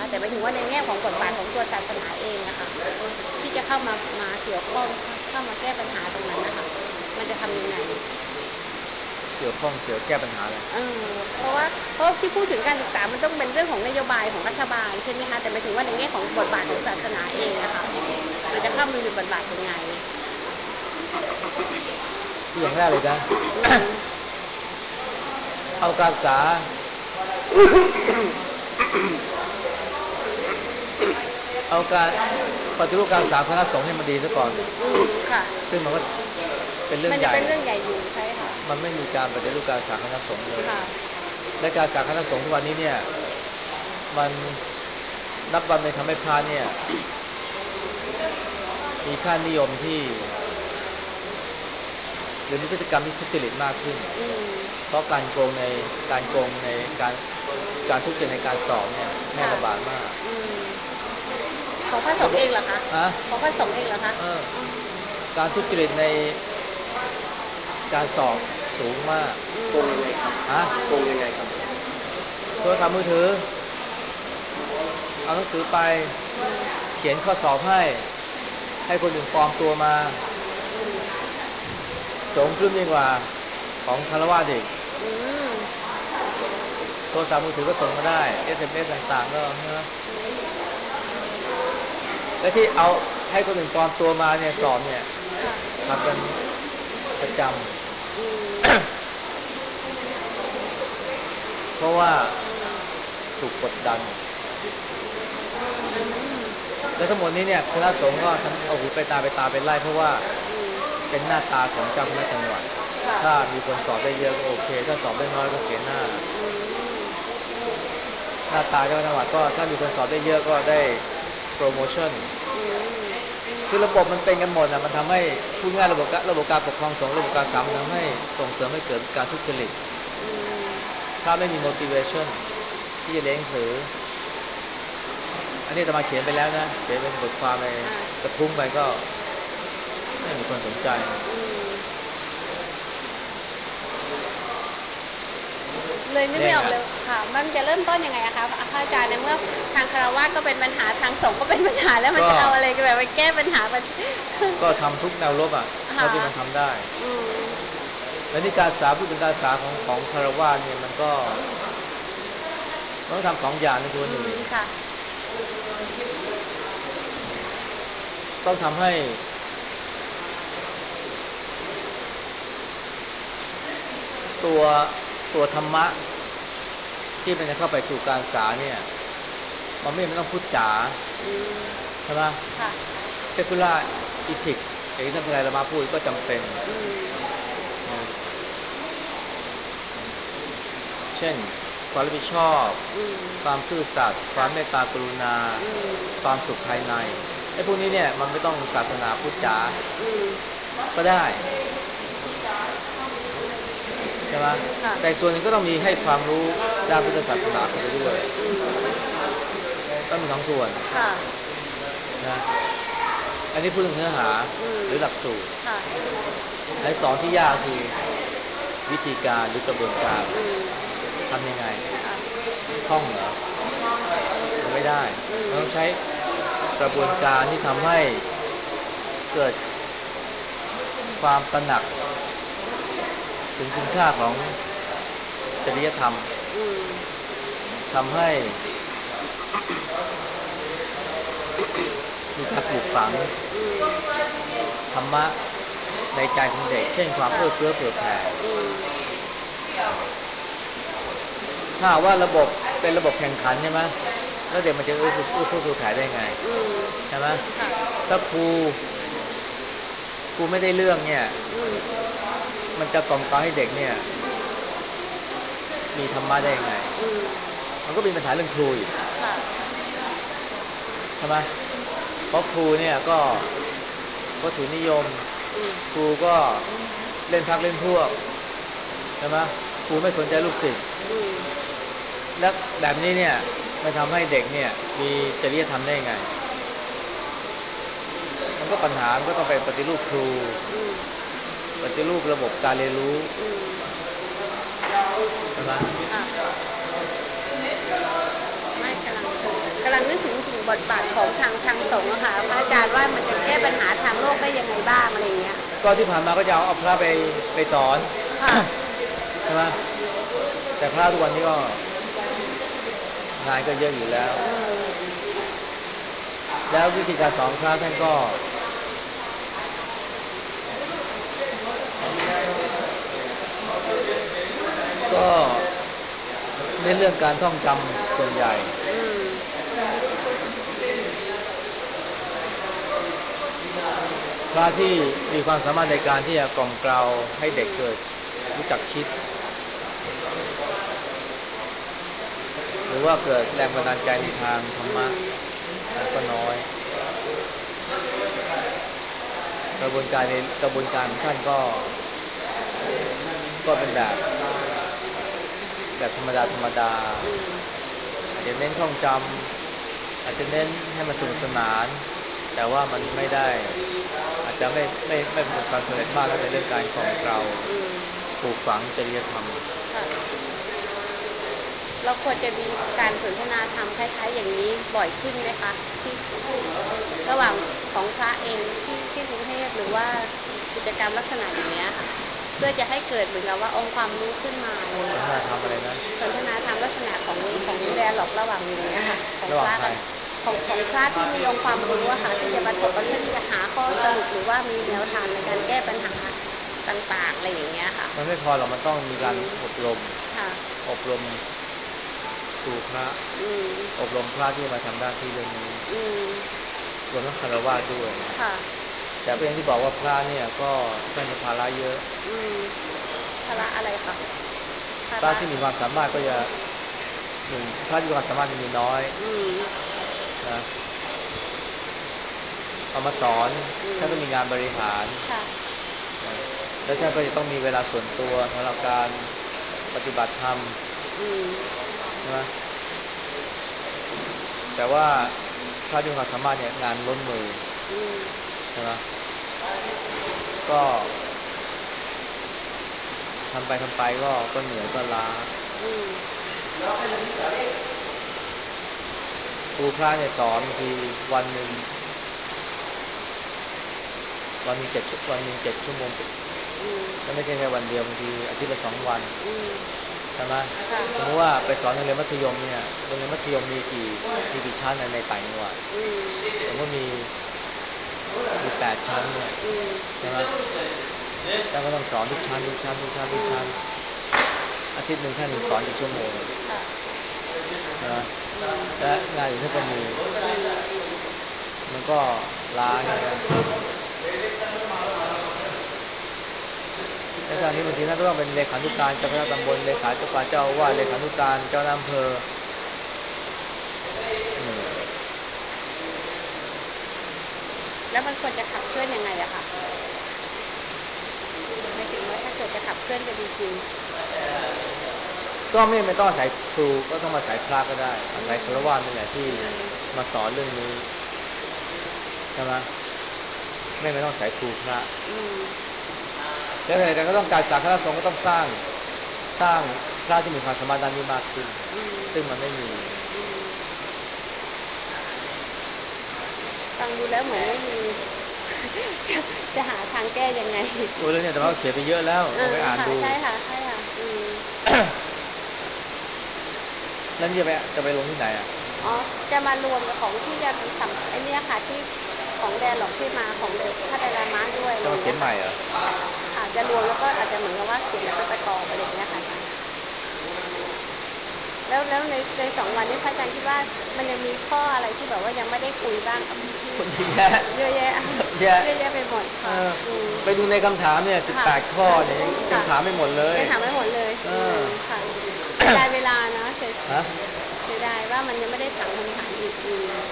แต่หมายถึงว่าในแง่ของบทบาทของตัวศาสนาเองนะคะที่จะเข้ามาเกี่ยวข้องเข้ามาแก้ปัญหาตรงนั้นนะคะมันจะทำยังไงเกี่ยวข้องเกี่ยวแก้ปัญหาอะไรเออเพราะที่พูดถึงการศึกษามันต้องเป็นเรื่องของนโยบายของรัฐบาลใช่ไหมคะแต่หมายถึงว่าในแง่ของบทบาทของศาสนาเองนะคะมันจะเข้ามามีบทบาทยังไงที่อย่างแรกเลยนะอืมเอาการศึกษาเอาการปฏิรูปการศึกษาคณะสงฆ์ให้มันดีซะก่อนค่ะซึ่งมันก็เป็นเรื่อมันจะงใหญ่เป็นเรื่องใหญ่อยู่ใช่ค่ะมันไม่มีการปฏิรูปการศึกษาคณะสงฆ์เลยค่ะและการศึกษาคณะสงฆ์ทุกวันนี้เนี่ยมันนับวันเลยทำให้พระเนี่ยมีค่านิยมที่หรือมีพฤติกรรมที่ทุจริตมากขึ้นอืมเพราะการโกงในการทุจริตในการสอบเนี่ยแพร่ค่ะระบาดมากอืมของพระสระบบงฆ์เองเหรอคะอะของพระสงฆ์เองเหรอคะเออการทุจริตในการสอบสูงมากโกงยังไงครับฮะโกงยังไงครับโทรศัพท์มือถือเอาหนังสือไปเขียนข้อสอบให้คนอื่นปลอมตัวมาโจงครึ่มยิ่งกว่าของคารวะอีกอืมโทรศัพท์มือถือก็ส่งมาได้ SMS ต่างๆก็นะและที่เอาให้คนอื่นปลอมตัวมาเนี่ยสอบเนี่ยค่ะทำกันประจอืำมเพราะว่าถูกกดดันและทั้งหมดนี้เนี่ยคณะสงฆ์ก็เอาหูไปตาไปไล่เพราะว่าเป็นหน้าตาของเจ้าคณะจังหวัดค่ะถ้ามีคนสอบได้เยอะก็โอเคถ้าสอบได้น้อยก็เสียหน้าหน้าตาเจ้าคณะจังหวัดก็ถ้ามีคนสอบได้เยอะก็ได้โปรโมชั่นคือระบบมันเป็นกันหมดอ่ะมันทำให้พูดง่ายระบบการปกครองสงฆ์ระบบการศึกษามันทำให้ส่งเสริมให้เกิดการทุจริตถ้าไม่มี motivation ที่จะเรียนหนังสืออันนี้อาตมาเขียนไปแล้วนะเขียนเป็นบทความในกระทุ้งไปก็ไม่มีคนสนใจเลยนึกเนี่ยไงไม่ออกเลยค่ะมันจะเริ่มต้นยังไงอะคะพระอาจารย์ในเมื่อทางคารวะก็เป็นปัญหาทางสงฆ์ก็เป็นปัญหาแล้วมันก็จะเอาอะไรกันแบบไปแก้ปัญหามันก็ทำทุกแนวรบอ่ะเท่าค่ะที่มันทำได้อืมแล้วนี่การศึกษาพูดถึงการศึกษาของคารวะเนี่ยมันต้องทำสองอย่างในตัวหนึ่งค่ะต้องทำให้ตัวตัวธรรมะที่มันจะเข้าไปสู่การศึกษาเนี่ยมันไม่ต้องพูดจ๋าใช่ไหมค่ะ secular ethics อย่างที่ท่านพลายละมาพูดก็จำเป็นนะเช่นความรับผิดชอบความซื่อสัตย์ความเมตตากรุณาความสุขภายในไอ้พวกนี้เนี่ยมันไม่ต้องศาสนาพุทธจ๋าก็ได้ใช่ไหมค่ะแต่ส่วนหนึ่งก็ต้องมีให้ความรู้ด้านพุทธศาสนาเข้าไปด้วยต้องมีสองส่วนค่ะนะอันนี้พูดถึงเนื้อหาหรือหลักสูตรค่ะไอ้สองที่ยากคือวิธีการหรือกระบวนการทำยังไงท่องเหรอมันไม่ได้มันต้องใช้กระบวนการที่ทำให้เกิดความตระหนักถึงคุณค่าของจริยธรรมทำให้มีการปลูกฝังธรรมะในใจของเด็กเช่นความเอื้อเฟื้อเผื่อแผ่ถ้าว่าระบบเป็นระบบแข่งขันใช่ไหมแล้วเด็กมันจะเอื้อเฟื้อเผื่อแผ่ได้ไงใช่ไหมถ้าครูไม่ได้เรื่องเนี่ยมันจะกล่อมเกลาให้เด็กเนี่ยมีธรรมะได้ยังไงมันก็มีปัญหาเรื่องครูอีกใช่ไหมเพราะครูเนี่ยก็ถือนิยมครูก็เล่นพรรคเล่นพวกใช่ไหมครูไม่สนใจลูกศิษย์และแบบนี้เนี่ยมันทำให้เด็กเนี่ยมีจริยธรรมได้ยังไงมันก็ปัญหามันก็ต้องไปปฏิรูปครูปฏิรูประบบการเรียนรู้ใช่ไหมไม่กำลังำลังนึกถึงบทบาทของทางสงฆ์อะค่ะพระอาจารย์ว่ามันจะแก้ปัญหาทางโลกได้ยังไงบ้างอะไรอย่างเงี้ยก็ที่ผ่านมาก็จะเอาพระไปสอนค่ะใช่ไหมแต่พระทุกวันนี้ก็งานก็เยอะอยู่แล้วแล้ววิธีการสอนพระท่านก็ในเรื่องการท่องจำส่วนใหญ่พระที่มีความสามารถในการที่จะกล่อมเกลาให้เด็กเกิดรู้จักคิดหรือว่าเกิดแรงบันดาลใจในทางธรรมะก็น้อยกระบวนการของท่านก็เป็นแบบธรรมดาอาจจะเน้นท่องจำอาจจะเน้นให้มันสนุกสนานแต่ว่ามันไม่ได้อาจจะไม่ประสบความสำเร็จมากในเรื่องการกล่อมเกลาปลูกฝังจริยธรรมเราควรจะมีการสนทนาธรรมคล้ายๆอย่างนี้บ่อยขึ้นไหมคะที่ระหว่างของพระเองที่กรุงเทพหรือว่ากิจกรรมลักษณะอย่างนี้ค่ะเพื่อจะให้เกิดเหมือนกับว่าองค์ความรู้ขึ้นมาอะไรอย่างเงี้ยน่าทำอะไรนะสนทนาธรรมลักษณะของแดร์ล็อกระหว่างอย่างเงี้ยค่ะของพระระหว่างใครของพระที่มีองค์ความรู้อะค่ะที่จะมาถกกันเพื่อที่จะหาข้อสรุปหรือว่ามีแนวทางในการแก้ปัญหาต่างๆอะไรอย่างเงี้ยค่ะมันไม่พอหรอกมันต้องมีการอบรมค่ะอบรมครูพระอบรมพระที่มาทำหน้าที่เรื่องนี้รวมทั้งคฤหัสถ์ด้วยค่ะแต่ก็อย่างที่บอกว่าพระเนี่ยก็ท่านมีภาระเยอะภาระอะไรคะพระที่มีความสามารถก็จะหนึ่งพระที่มีความสามารถมีน้อยนะเอามาสอนท่านก็มีงานบริหารนะแล้วท่านก็จะต้องมีเวลาส่วนตัวสำหรับการปฏิบัติธรรมใช่ไหมแต่ว่าพระที่มีความสามารถเนี่ยงานล้นมือใช่ไหมก็ทำไปก็เหนื่อยก็ล้าครูพระเนี่ยสอนบางทีวันหนึ่งวันหนึ่ง7 ชั่วโมงแล้วไม่ใช่แค่วันเดียวบางทีอาทิตย์ละ2 วันใช่ไหมสมมติว่าไปสอนโรงเรียนมัธยมเนี่ยโรงเรียนมัธยมมีกี่ชั้นในต่างจังหวัดสมมติมี8 ชั้นเนี่ยใช่ไหมท่านก็ต้องสอนทุกชั้นอาทิตย์หนึ่งท่านสอนกี่ชั่วโมงใช่ไหมและงานอื่นท่านก็มีมันก็ล้าใช่ไหมในขณะนี้บางทีท่านก็ต้องเป็นเลขานุการเจ้าคณะตำบลเลขาเจ้าการเจ้าอาวาสเลขานุการเจ้าอำเภอแล้วมันควรจะขับเคลื่อนยังไงอะคะหมายถึงว่าถ้าเกิดจะขับเคลื่อนกันจริงก็ไม่ต้องอาศัยครูก็ต้องอาศัยพระก็ได้อาศัยฆราวาสนี่แหละที่มาสอนเรื่องนี้ใช่ไหมไม่ต้องอาศัยครูพระแล้วในการก็ต้องการศาสนาสงฆ์ก็ต้องสร้างพระที่มีความสามารถด้านนี้มากขึ้นซึ่งมันไม่มีฟังดูแล้วเหมือนไม่มีจะหาทางแก้ยังไงโอ้เรื่องนี้แต่ว่าเขียนไปเยอะแล้วลองไปอ่านดูใช่ค่ะใช่ค่ะแล้วนี่จะไปลงที่ไหนอ่ะอ๋อจะมารวมกับของที่จะสัมไอเนี้ยค่ะที่ของแดนหลอกที่มาของพระไตรลามะด้วยอะไรจะมาอย่างเงี้ยค่ะเขียนใหม่เหรออาจจะรวมแล้วก็อาจจะเหมือนกับว่าเขียนแล้วไปประกอบอะไรอย่างเงี้ยค่ะแล้วใน2 วันนี้พระอาจารย์คิดว่ามันยังมีข้ออะไรที่แบบว่ายังไม่ได้คุยบ้างกับที่คนเยอะแยะเยอะแยะเยอะแยะไปหมดค่ะไปดูในคำถามเนี่ย18 ข้อเนี่ยยังถามไม่หมดเลยยังถามไม่หมดเลยค่ะเสียดายเวลานะฮะเสียดายว่ามันยังไม่ได้ถามคำถามอีก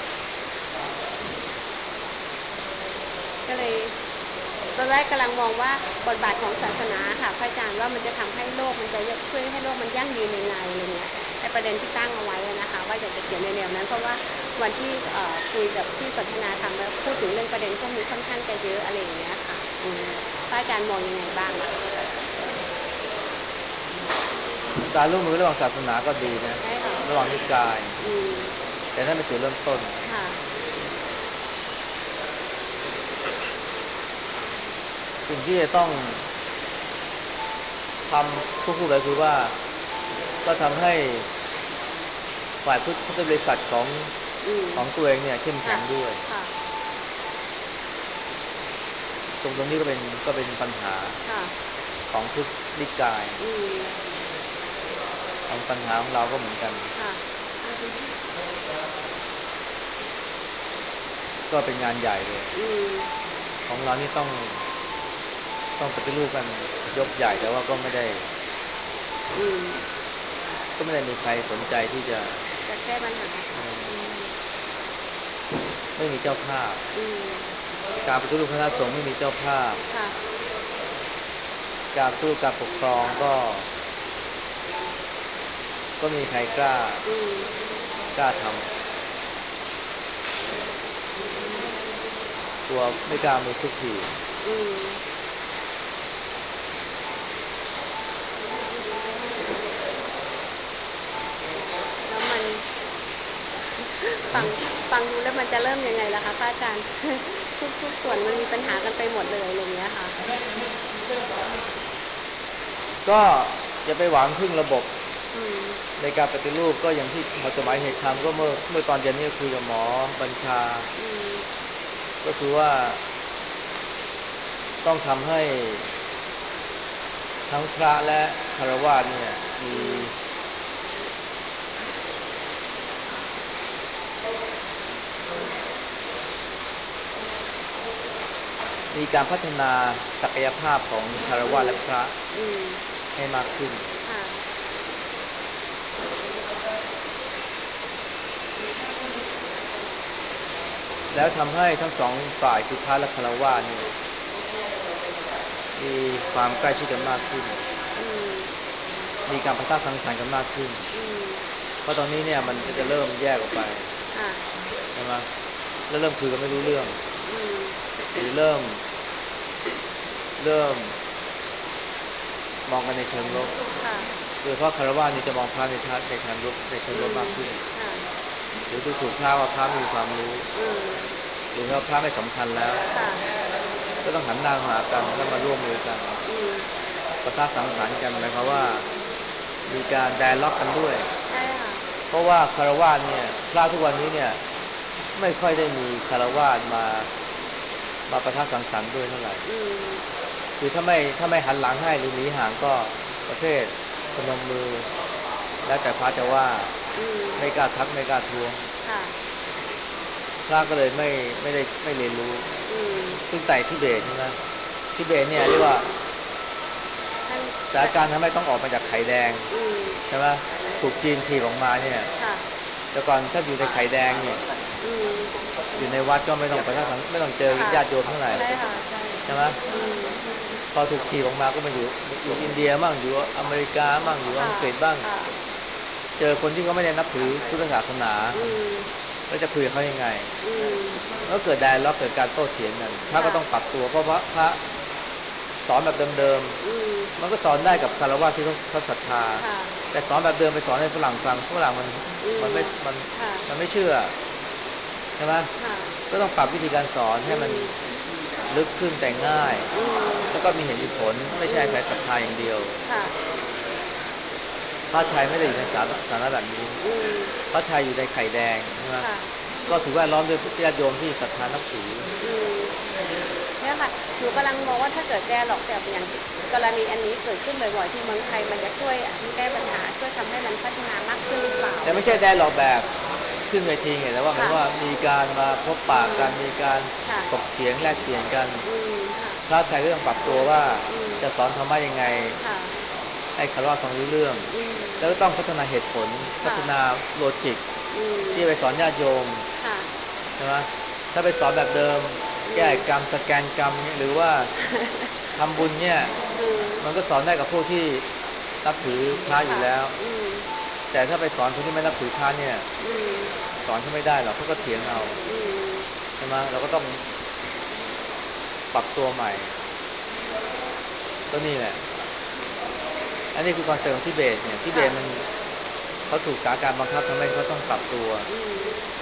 ก็เลยตอนแรกกำลังมองว่าบทบาทของศาสนาค่ะพระอาจารย์ว่ามันจะทำให้โลกมันจะช่วยให้โลกมันยั่งยืนยังไงอะไรเงี้ยไอประเด็นที่ตั้งเอาไว้นะคะว่าอยากจะเขียนในแนวนั้นเพราะว่าวันที่คุยกับที่สนทนาธรรมแล้วพูดถึงเรื่องประเด็นพวกนี้ค่อนข้างจะเยอะอะไรอย่างเงี้ยค่ะพระอาจารย์มองยังไงบ้างอะการร่วมมือระหว่างศาสนาก็ดีนะระหว่างนิกายแต่นั่นเป็นจุดเริ่มต้นค่ะสิ่งที่จะต้องทำควบคู่ไปคือว่าก็ทำให้ฝ่ายพุทธบริษัทของอืมตัวเองเนี่ยเข้มค่ะแข็งด้วยค่ะตรงนี้ก็เป็นปัญหาค่ะของทุกนิกายอืมของปัญหาของเราก็เหมือนกันค่ะก็เป็นงานใหญ่เลยอืมของเรานี่ต้องปฏิรูปกันยกใหญ่แต่ว่าก็ไม่ได้อืมมีใครสนใจที่จะจะแก้ปัญหาเอค่ะออืมไม่มีเจ้าภาพอืมการปฏิรูปคณะสงฆ์ไม่มีเจ้าภาพค่ะการปฏิรูปการปกครองก็ไม่มีใครอืมกล้าทำกลัวไม่กล้ามือซุกผีอืมแล้วมันฟังดูแล้วมันจะเริ่มยังไงล่ะคะพระอาจารย์ทุกส่วนมันมีปัญหากันไปหมดเลยอะไรเงี้ยค่ะก็อย่าไปหวังพึ่งระบบอืมในการปฏิรูปก็อย่างที่จดหมายเหตุธรรมก็เมื่อตอนเย็นนี้คุยกับหมอบัญชาอืมก็คือว่าต้องทำให้ทั้งพระและฆราวาสเนี่ยอืมมีการพัฒนาศักยภาพของฆราวาสและพระอืมให้มากขึ้นค่ะแล้วทำให้ทั้งสองฝ่ายคือพระและฆราวาสเนี่ยมีความใกล้ชิดกันมากขึ้นอืมมีการประทะสังสรรค์กันมากขึ้นอืมเพราะตอนนี้เนี่ยมันก็จะเริ่มแยกออกไปค่ะใช่ไหมแล้วเริ่มคุยกันไม่รู้เรื่องอืมหรือเริ่มมองกันในเชิงลบค่ะโดยเฉพาะคารวะนี่จะมองพระในทางลบเชิงอืมลบมากขึ้นค่ะหรือดูถูกพระว่าพระไม่มีความรู้อืมหรือว่าพระไม่สำคัญแล้วค่ะก็ต้องหันหน้าหากันแล้วมาร่วมมือกันอืมประทะสังสรรค์กันหมายความว่ามีการไดอะล็อกกันด้วยใช่ค่ะเพราะว่าคารวะเนี่ยพระทุกวันนี้เนี่ยไม่ค่อยได้มีคารวะมาประทะสังสรรค์ด้วยเท่าไหร่อืมคือถ้าไม่หันหลังให้หรือหนีห่างก็ประเภทพนมมือแล้วแต่พระจะว่าอืมไม่กล้าทักไม่กล้าทวงค่ะพระก็เลยไม่เรียนรู้อืมซึ่งแต่ทิเบตใช่ไหมทิเบตเนี่ยเรียกว่าท่านสถานการณ์ทำให้ต้องออกมาจากไข่แดงอืมใช่ไหมถูกจีนถีบออกมาเนี่ยค่ะแต่ก่อนถ้าอยู่ในไข่แดงเนี่ยอืมอยู่ในวัดก็ไม่ต้องไปไม่ต้องเจอค่ะญาติโยมเท่าไหร่ใช่ค่ะใช่ใช่ไหมอืมพอถูกถีบออกมาก็มาอยู่อินเดียบ้างอยู่อเมริกาบ้างอยู่อัค่ะงกฤษบ้างค่ะเจอคนที่เขาไม่ได้นับถือพุทธศาสนาอืมแล้วจะคุยกับเขายังไงอืมก็เกิดไดอะล็อกเกิดการโต้เถียงกันพระก็ค่ะต้องปรับตัวเพราะพระสอนแบบเดิมอืมๆมันก็สอนได้กับคารวะที่เขาศรัทธาค่ะแต่สอนแบบเดิมไปสอนให้ฝรั่งฟังฝรั่งอืมมันไม่ค่ะมันไม่เชื่อใช่ไหมค่ะก็ต้องปรับวิธีการสอนให้อืมันมลึกขึ้นแต่ง่ายอืมแล้วก็มีเหตุมีผลไม่อืใช่มอาศัยศรัทธาอย่างเดียวค่ะพระไทยไม่ได้อยู่ในสถานะแบบนี้อืมพระไทยอยู่ในไข่แดงใช่ไหมค่ะก็ถือว่าล้อมด้วยญาติโยมที่ศรัทธานับถืออืมเนี่ยค่ะหนูกำลังมองว่าถ้าเกิดแก้หรอกแบบอย่างกรณีอันนี้เกิดขึ้นบ่อยๆที่เมืองไทยมันจะช่วยแก้ปัญหาช่วยทำให้มันพัฒนามากขึ้นหรือเปล่าแต่ไม่ใช่ได้หรอกแบบขึ้นเวทีไงแต่ว่าหมายค่ะว่ามีการมาพบปะอืมกันมีการค่ะถกเถียงแลกเปลี่ยนกันอืมค่ะพระไทยก็ต้องปรับตัวว่าอืมจะสอนธรรมะยังไงค่ะให้คารวะฟังรู้เรื่องอืมแล้วก็ต้องพัฒนาเหตุผลพัค่ะฒนาโลจิกอืมที่จะไปสอนญาติโยมค่ะใช่ไหมถ้าไปสอนแบบเดิมอืแก้มกรรมสแกนกรรมเงี้ยหรือว่าทำบุญเนี่ยอืมมันก็สอนได้กับพวกที่นับถือพระอยู่ค่ะแล้วอืมแต่ถ้าไปสอนคนที่ไม่นับถือพระเนี่ยอืมสอนเขาไม่ได้หรอกเขาก็เถียงเอาอืมใช่ไหมเราก็ต้องปรับตัวใหม่ก็นี่แหละอันนี้คือคอนเซ็ปต์ของทิเบตเนี่ยทิเบค่ะตมันเขาถูกสถานการณ์บังคับทำให้เขาต้องปรับตัวอืม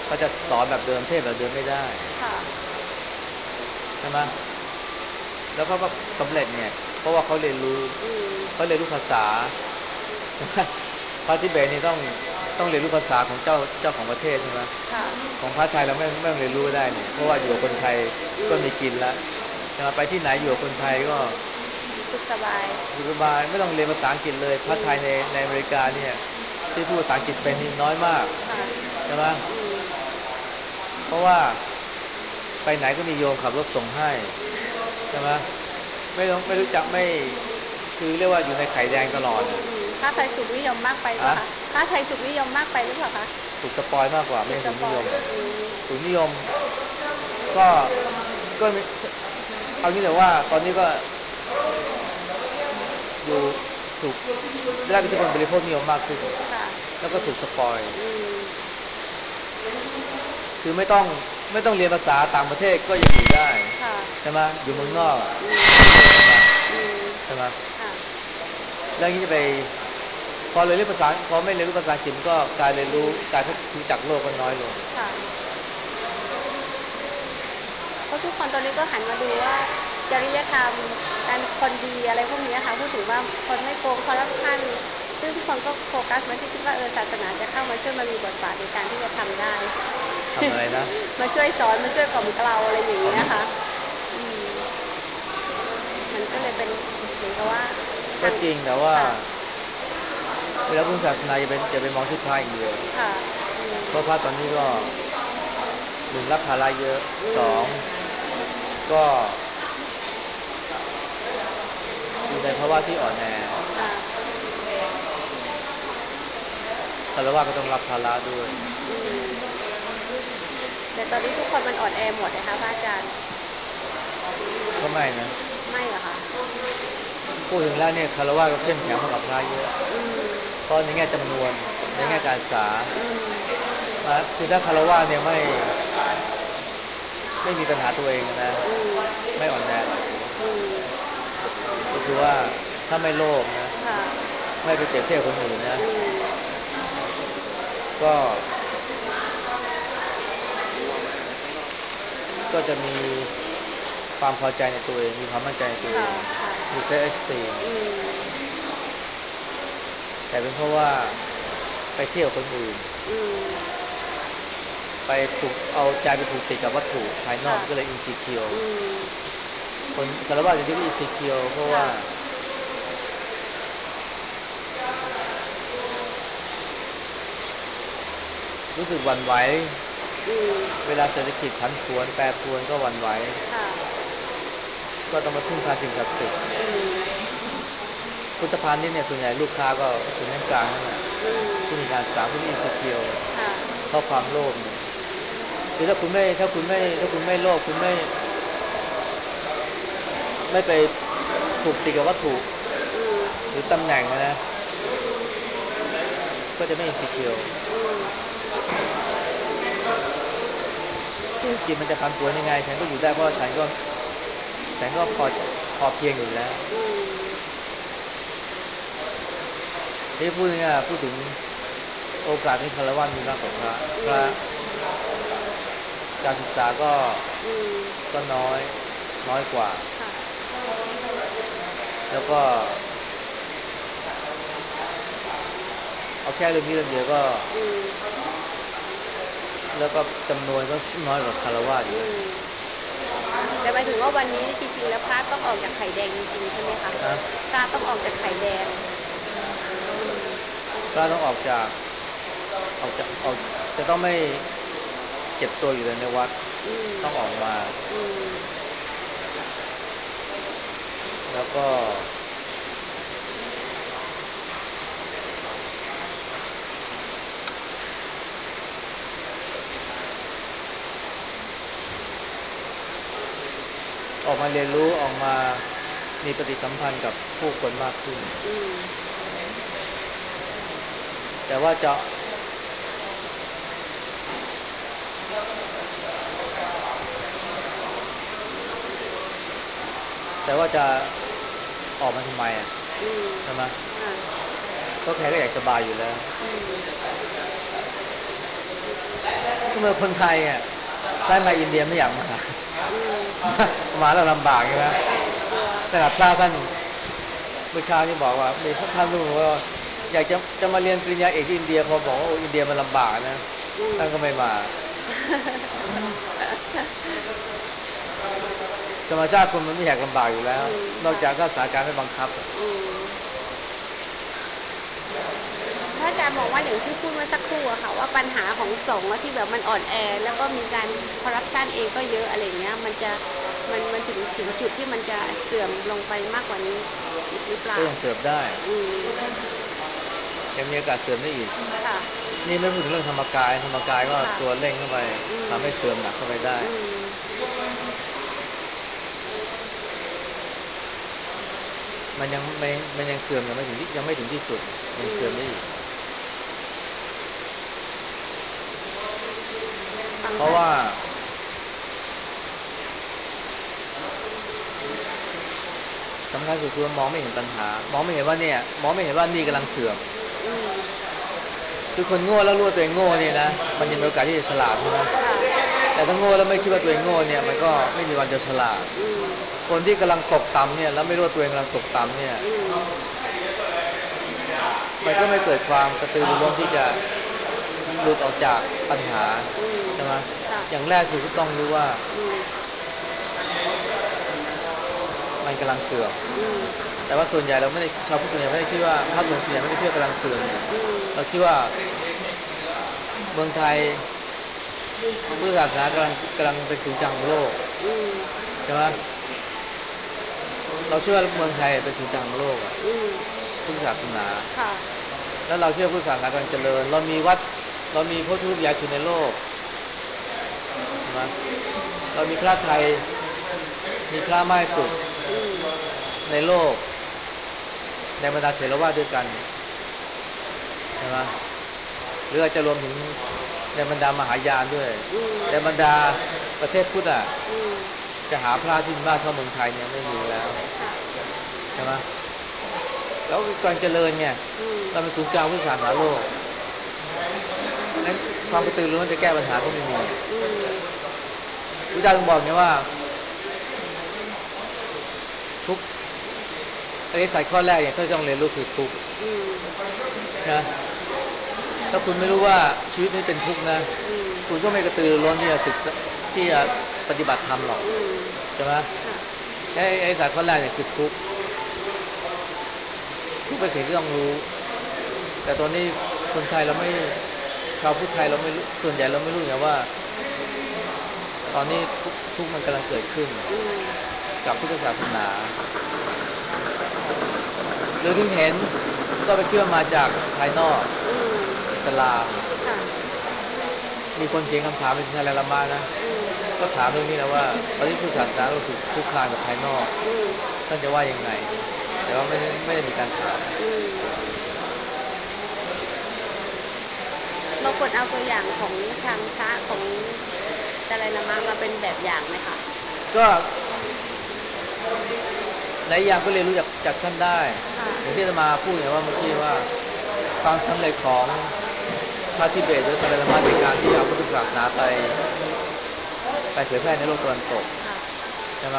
เขาจะสอนแบบเดิมเทศแบบเดิมไม่ได้ค่ะใช่ไหมแล้วเขาก็สำเร็จเนี่ยเพราะว่าเขาเรียนรู้อืมภาษาใช่ไหมพระทิเบตนี่ต้องเรียนรู้ภาษาของเจ้าของประเทศใช่ไหมค่ะของพระไทยเราไม่ต้องเรียนรู้ได้เนี่ยเพราะว่าอยู่กับคนไทยก็มีกินแล้วจะมาไปที่ไหนอยู่กับคนไทยก็สุขสบายสบายไม่ต้องเรียนภาษาอังกฤษเลยพระไทยในอเมริกาเนี่ยที่พูดภาษาอังกฤษเป็นนี่น้อยมากค่ะใช่ไหมอืมเพราะว่าไปไหนก็มีโยมขับรถส่งให้ใช่ไหมไม่รู้จักไม่คือเรียกว่าอยู่ในไข่แดงตลอดนะพระไทยสุขนิยมมากไปป่ะอะคะพระไทยสุขนิยมมากไปหรือเปล่าคะถูกสปอยมากกว่าไม่สุขใช่สปอยสูงนิยมอืมสูงนิยมก็ก็มีเอางี้แต่ว่าตอนนี้ก็อยู่ถูกได้รับอิทธิพลบริโภคนิยมมากขึ้นค่ะแล้วก็ถูกสปอยอืมคือไม่ต้องเรียนภาษาต่างประเทศก็ยังอยู่ได้ค่ะใช่ไหมอยู่อืมเมืองนอกอืมก็อยู่ได้สบายอืมใช่ไหมค่ะแล้วนี้จะไปพอเรียนรู้ภาษาพอไม่เรียนรู้ภาษาอังกฤษก็การเรียนรู้การรู้จักโลกก็น้อยลงค่ะเพราะทุกคนตอนนี้ก็หันมาดูว่าจริยธรรมการคนดีอะไรพวกนี้ค่ะพูดถึงว่าคนไม่โกงคอร์รัปชันซึ่งทุกคนก็โฟกัสมาที่คิดว่าศาสนาจะเข้ามาช่วยมามีบทบาทในการที่จะทำได้ทำอะไรนะมาช่วยสอนมาช่วยกล่อมเกลาอะไรอย่างอ๋อเงี้ยค่ะอืมมันก็เลยเป็นเหมือนกับว่าทางก็จริงแต่ว่าค่ะเวลาพุทธศาสนาจะไปมองที่พระอย่างเดียวค่ะอืมเพราะพระตอนนี้ก็หนึ่งรับภาระเยอะอืสองมก็อยู่ในภาวะที่อ่อนแอค่ะคารวะก็ต้องรับภาระด้วยอืมแต่ตอนนี้ทุกคนมันอ่อนแอหมดนะคะพระอาจารย์ก็ไม่นะไม่เหรอคะพูดถึงแล้วเนี่ยคารวะก็เข้มแข็งมากกว่าพระเยอะอืมเพราะในแง่จำนวนในค่ะแง่การศึกษาอืมคือถ้าคารวะเนี่ยไม่มีปัญหาตัวเองนะอืมไม่อ่อนแอหรอกอืมก็คือว่าถ้าไม่โลภนะค่ะไม่ไปเปรียบเทียบคนอื่นนะอืมก็ก็จะมีความพอใจในตัวเองมีความมั่นใจในตัวเอค่ะงค่ะมีเซลฟ์เอสตีมอืมแต่เป็นเพราะว่าไปเที่ยวคนอื่นอืมไปผูกเอาใจไปผูกติดกับวัตถุภายนอกค่ะมันก็เลยอินซีเคียวอืมคนคารวะจะที่ว่าอินซีเคียวเพราะค่ะว่ารู้สึกหวั่นไหวอืมเวลาเศรษฐกิจผันผวนแปรปรวนก็หวั่นไหวค่ะก็ต้องมาพึ่งพาสิ่งศักดิ์สิทธิ์อืมพุทธพาณิชย์เนี่ยส่วนใหญ่ลูกค้าก็ชนชั้นกลางนั่นแหละอืมผู้มีการศึกษาผู้มีอินซีเคียวค่ะเพราะความโลภเนี่ยคือถ้าคุณไม่โลภคุณไม่ไปผูกติดกับวัตถุอืมหรือตำแหน่งนะก็จะไม่อิน e ิเคียวอืมเศรษฐกิจมันจะผันผวนยังไงฉันก็อยู่ได้เพราะฉันก็พอเพียงอยู่แล้วอืมที่พูดง่ายๆพูดถึงโอกาสที่คารวะมีมากกว่าพระการศึกษาก็อืมก็น้อยกว่าค่ะแล้วก็เอาแค่เรื่องนี้เรื่องเดียวก็อืมแล้วก็จำนวนก็น้อยกว่าคารวะอยู่อืแล้วมแต่หมายถึงว่าวันนี้จริงๆแล้วพระต้องออกจากไข่แดงจริงๆใช่ไหมคะนะพระต้องออกจากไข่แดงอืมพระต้องออกจะต้องไม่เก็บตัวอยู่ในวัดอืมต้องออกมาอืมแล้วก็ออกมาเรียนรู้ออกมามีปฏิสัมพันธ์กับผู้คนมากขึ้นอืมแต่ว่าจะจะออกมาทำไมอ่ะอืมใช่ไหมค่ะก็ใครก็อยากสบายอยู่แล้วอืมเมื่อคนไทยอ่ะได้มาอินเดียไม่อยากมาอืมมาแล้วลำบากใช่ไหมกลัวขนาดพระท่านเมื่อเช้านี่บอกว่ามีท่านรู้ว่าอยากจะมาเรียนปริญญาเอกที่อินเดียพอบอกว่าโอ้อินเดียมันลำบากนะอืมท่านก็ไม่มาธรรมชาติคนมันไม่อยากลำบากอยู่แล้วนอกค่ะจากถ้าสถานการณ์ไม่บังคับอืมพระอาจารย์บอกว่าอย่างที่พูดเมื่อสักครู่อะค่ะว่าปัญหาของสงฆ์อะที่แบบมันอ่อนแอแล้วก็มีการคอร์รัปชันเองก็เยอะอะไรเงี้ยมันถึงจุดที่มันจะเสื่อมลงไปมากกว่านี้อีกหรือเปล่าก็ยังเสิร์ฟได้อืมยังมีโอกาสเสื่อมได้อีกค่ะนี่ไม่พูดถึงเรื่องธรรมกายก็ค่ะตัวเร่งเข้าไปอืมทำให้เสื่อมหนักเข้าไปได้อืมมันยังเสื่อมยังไม่ถึงที่สุดยังอืมเสื่อมได้อีกฟังเพราะว่าสำคัญสุดคือมองไม่เห็นปัญหามองไม่เห็นว่าเนี่ยมองไม่เห็นว่านี่กำลังเสื่อมอืมคือคนโง่แล้วรู้ว่าตัวเองโง่เนี่ยนะมันยังมีโอกาสที่จะฉลาดใช่ไหมค่ะแต่ถ้าโง่แล้วไม่คิดว่าตัวเองโง่เนี่ยมันก็ไม่มีวันจะฉลาดอืมคนที่กำลังตกต่ำเนี่ยแล้วไม่รู้ว่าตัวเองกำลังตกต่ำเนี่ยอืมมันก็ไม่เกิดความกระตือรือร้นที่จะหลุดออกจากปัญหาอืมใช่ไหมค่ะอย่างแรกคือต้องรู้ว่าอืมมันกำลังเสื่อมอืมแต่ว่าส่วนใหญ่เราไม่ได้ชาวพุทธส่วนใหญ่ไม่ได้คิดว่าพระสงฆ์ส่วนใหญ่ไม่ได้คิดว่ากำลังเสื่อมอืมเราคิดว่าเมืองไทยพุทธศาสนากำลังเป็นศูนย์กลางของโลกอืมใช่ไหมเราเชื่อว่าเมืองไทยเป็นศูนย์กลางของโลกอ่ะอืมพุทธศาสนาค่ะแล้วเราเชื่อพุทธศาสนากำลังเจริญเรามีวัดเรามีพระพุทธรูปใหญ่สุดในโลกใช่ไหมเรามีพระไทยมีพระมากที่สุดอืมในโลกในบรรดาเถรวาทด้วยกันใช่ไหมหรืออาจจะรวมถึงในบรรดามหายานด้วยอืมในบรรดาประเทศพุทธอ่ะอืมจะหาพระที่มีมากเท่าเมืองไทยเนี่ยไม่มีแล้วค่ะใช่ไหมแล้วกำลังเจริญไงอืมเราเป็นศูนย์กลางพุทธศาสนาโลกนั้นความกระตือรือร้นจะแก้ปัญหาก็ไม่มีอืมพระเจ้าทรงบอกไงว่าทุกอริยสัจข้อแรกเนี่ยที่ต้องเรียนรู้คือทุกข์อืมนะถ้าคุณไม่รู้ว่าชีวิตนี้เป็นทุกข์นะอืมคุณก็ไม่กระตือรือร้นที่จะศึกษาที่จะปฏิบัติธรรมหรอกอืมใช่ไหมค่ะไอ้สายข้อแรกเนี่ยคือทุกข์ทุกข์เป็นสิ่งที่ต้องรู้แต่ตอนนี้คนไทยเราไม่ชาวพุทธไทยเราไม่รู้ส่วนใหญ่เราไม่รู้ไงว่าตอนนี้ทุกข์มันกำลังเกิดขึ้นอืมกับพุทธศาสนาหรือถึงเห็นก็ไปคิดว่ามาจากภายนอกอืมอิสลามค่ะมีคนเขียนคำถามไปถึงไทยละมานะอืมก็ถามเรื่องนี้นะว่าตอนนี้พุทธศาสนาเราถูกคุกคามจากภายนอกอืมท่านจะว่ายังไงแต่ว่าไม่ได้มีการถามอืมเราควรเอาตัวอย่างของทางพระของดาไลลามะมาเป็นแบบอย่างไหมคะก็หลายอย่างก็เรียนรู้จากท่านได้ค่ะอย่างที่อาตมาพูดอย่างว่าเมื่อกี้ว่าความสำเร็จของพระทิเบตหรือพระธรรมะในการที่เอาพุทธศาสนาไปเผยแพร่ในโลกตะวันตกค่ะใช่ไหม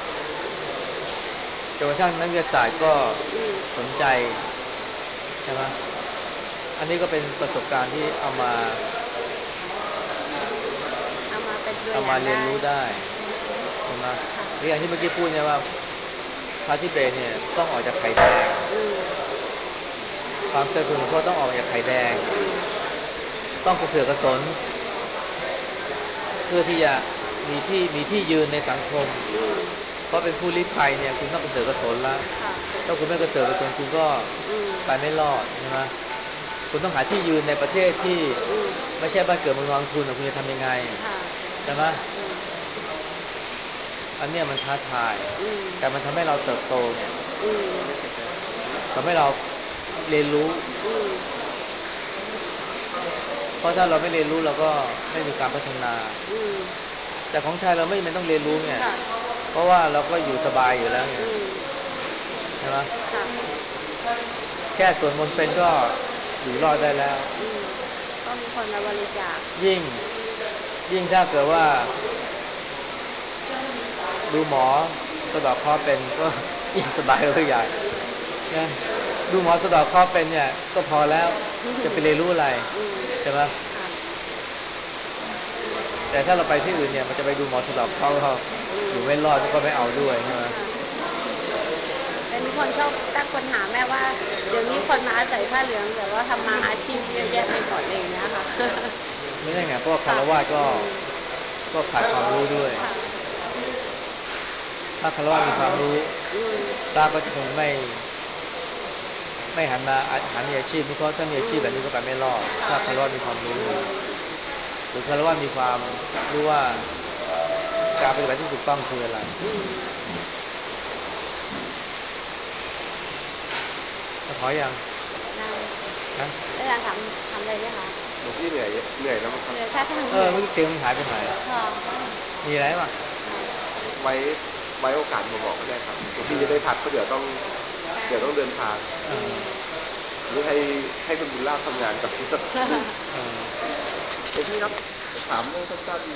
จนกระทั่งนักวิทยาศาสตร์ก็อืมสนใจใช่ไหมอันนี้ก็เป็นประสบการณ์ที่เอามาเป็นตัวเอามาเรียนอย่างได้รู้ได้ใช่ไหมค่ะหรืออย่างที่เมื่อกี้พูดเนี่ยว่าพระทิเบตเนี่ยต้องออกจากไข่แดงอืมความเสื่อมของพ่อต้องออกจากไข่แดงอืมต้องกระเสือกกระสนเพื่อที่จะมีที่ยืนในสังคมอืมเพราะเป็นผู้ลี้ภัยเนี่ยคุณต้องกระเสือกกระสนละค่ะถ้าคุณไม่กระเสือกกระสนคุณก็อืมไปไม่รอดใช่ไหมคุณต้องหาที่ยืนในประเทศที่อืมไม่ใช่บ้านเกิดเมืองนอนคุณคุณจะทำยังไงค่ะใช่ไหมอืมอันเนี้ยมันท้าทายอืมแต่มันทำให้เราเติบโตไงอืมทำให้เราเรียนรู้อืมเพราะถ้าเราไม่เรียนรู้เราก็ไม่มีการพัฒนาอืมแต่ของไทยเราไม่จำเป็นต้องเรียนรู้ไงค่ะเพราะว่าเราก็อยู่สบายอยู่แล้วไงอืมใช่ไหมค่ะแค่สวดมนต์เป็นก็อยู่รอดได้แล้วอืมก็มีคนมาบริจาคยิ่งถ้าเกิดว่าดูหมอสะเดาะเคราะห์เป็นก็ยิ่งสบายเลยใหญ่นะดูหมอสะเดาะเคราะห์เป็นเนี่ยก็พอแล้วจะไปเรียนรู้อะไรใช่ไหมแต่ถ้าเราไปที่อื่นเนี่ยมันจะไปดูหมอสะเดาะเคราะห์เขาอยู่ไม่รอดก็ไม่เอาด้วยใช่ไหมแต่มีคนชอบตั้งปัญหาแม่ว่าเดี๋ยวนี้คนมาอาศัยผ้าเหลืองแต่ว่าทำมาอาชีพเยอะแยะไปหมดอะไรอย่างเงี้ยค่ะไม่ได้ไงเพราะว่าคารวะก็ขาดความรู้ด้วยถ้าคารวะมีความรู้ตาก็จะคงไม่หันมาหามีอาชีพนี้เพราะถ้ามีอาชีพแบบนี้ก็ไปไม่รอดถ้าคารวะมีความรู้หรือคารวะมีความรู้ว่าการปฏิบัติที่ถูกต้องคืออะไรก็ถอยยังนะอาจารย์ทำอะไรไหมคะหลวงพี่เหนื่อยแล้วมั้งครับเหนื่อยถ้าทางเหนื่อยไม่รู้เสียงมันหายไปไหนมีอะไรป่ะไว้ไว้โอกาสมาบอกก็ได้ครับหลวงพี่จะได้พักเพราะเดี๋ยวต้องเดินทางหรือให้คุณบุญลาภทำงานกับพี่หลวงพี่ครับถามเรื่องสั้นๆ